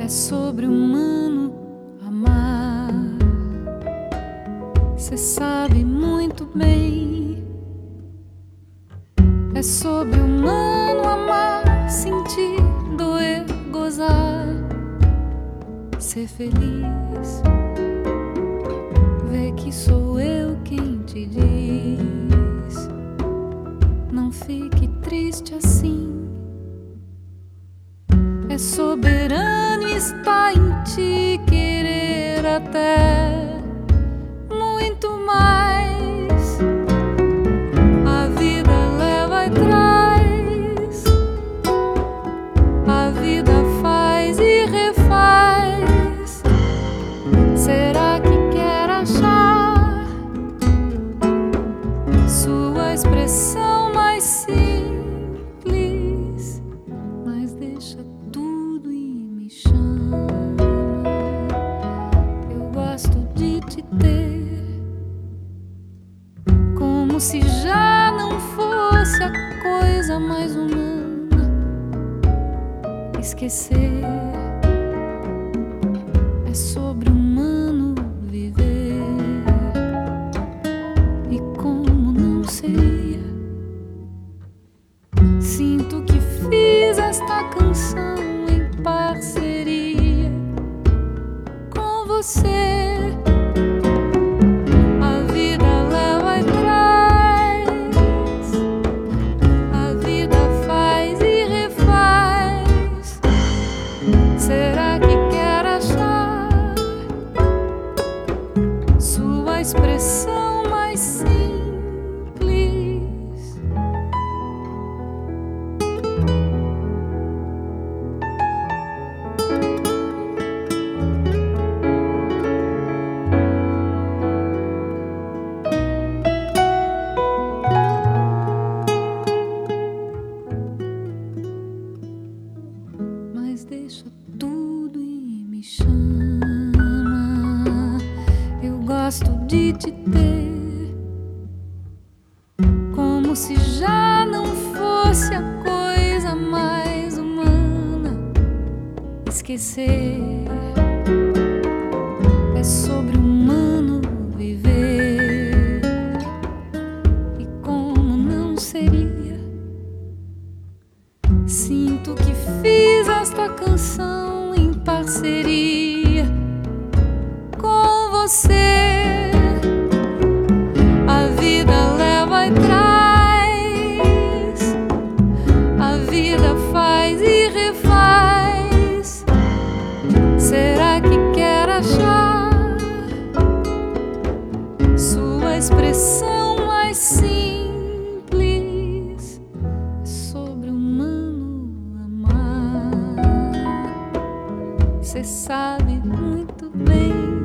sobre-humano amar. Cê sabe muito bem. É sobre-humano amar, sentir, doer, gozar, ser feliz. Vê que sou eu quem te diz: não fique triste assim. É soberano e está em ti querer até muito mais. A vida leva e traz, a vida faz e refaz. Será que quer achar sua expressão mais simples? Mas deixa tudo e me chama. Eu gosto de te ter, como se já não fosse a coisa mais humana. Esquecer é sobre-humano viver. E como não seria? Sinto que fiz esta canção em parceria com você. A vida leva e traz, a vida faz e refaz. Será que quer achar sua expressão mais simples? Mas deixa tudo e me chama. Eu gosto de te ter, como se já não fosse a coisa mais humana. Esquecer é sobre-humano viver. E como não seria? Sinto que fiz esta canção em parceria com você. A vida leva e traz, a vida faz e refaz. Será que quer achar sua expressão mais simples? Sobre-humano amar. Cê sabe muito bem.